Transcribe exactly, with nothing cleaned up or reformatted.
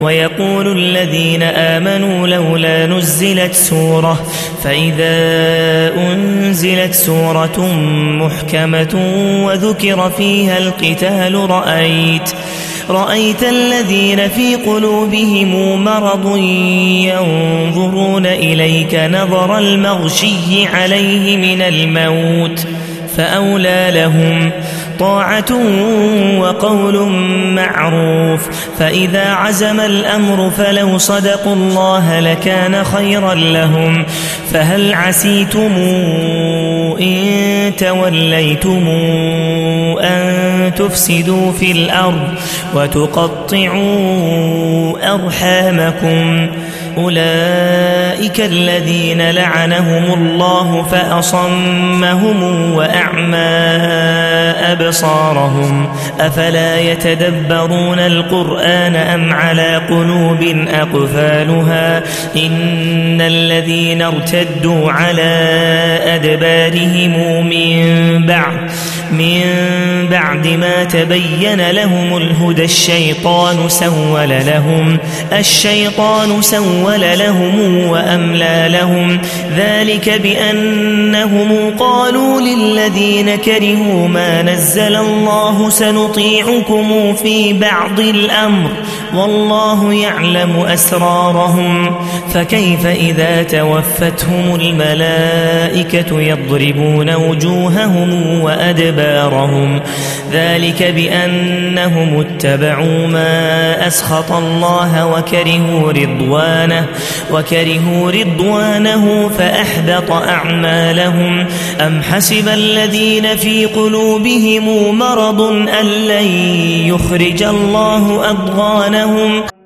ويقول الذين آمنوا لولا نزلت سورة فإذا أنزلت سورة محكمة وذكر فيها القتال رأيت رأيت الذين في قلوبهم مرض ينظرون إليك نظر المغشي عليه من الموت فأولى لهم طاعة وقول معروف فإذا عزم الأمر فلو صدقوا الله لكان خيرا لهم فهل عسيتم إن توليتم أن تفسدوا في الأرض وتقطعوا أرحامكم أولئك الذين لعنهم الله فأصمهم وأعمى أبصارهم أفلا يتدبرون القرآن أم على قلوب أقفالها إن الذين ارتدوا على أدبارهم من بعد من بعد ما تبين لهم الهدى الشيطان سول لهم الشيطان سول لهم وأملى لهم ذلك بأنهم قالوا للذين كرهوا ما نزل الله سنطيعكم في بعض الأمر والله يعلم أسرارهم فكيف إذا توفتهم الملائكة يضربون وجوههم وأدبارهم ذلك بأنهم اتبعوا ما أسخط الله وكرهوا رضوانه وكرهوا رضوانه فأحبط أعمالهم أم حسب الذين في قلوبهم مرض أن لن يخرج الله أضغانهم